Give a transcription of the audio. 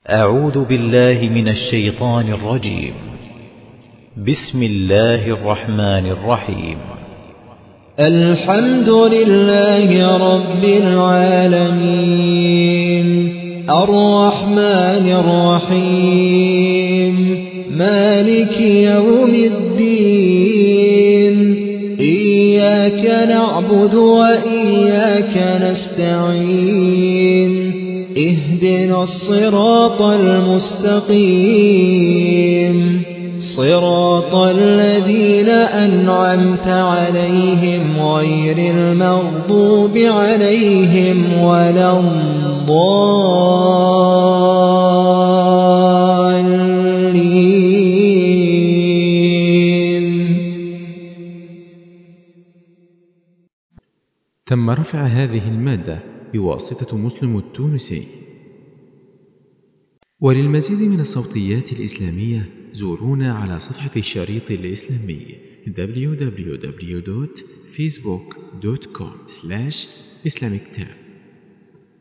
أعوذ بالله من الشيطان الرجيم. بسم الله الرحمن الرحيم. الحمد لله رب العالمين الرحمن الرحيم مالك يوم الدين إياك نعبد وإياك نستعين اهدنا الصراط المستقيم صراط الذين أنعمت عليهم غير المغضوب عليهم ولا الضالين. تم رفع هذه المادة بواسطة مسلم التونسي. وللمزيد من الصوتيات الإسلامية زورونا على صفحة الشريط الإسلامي www.facebook.com/islamictab.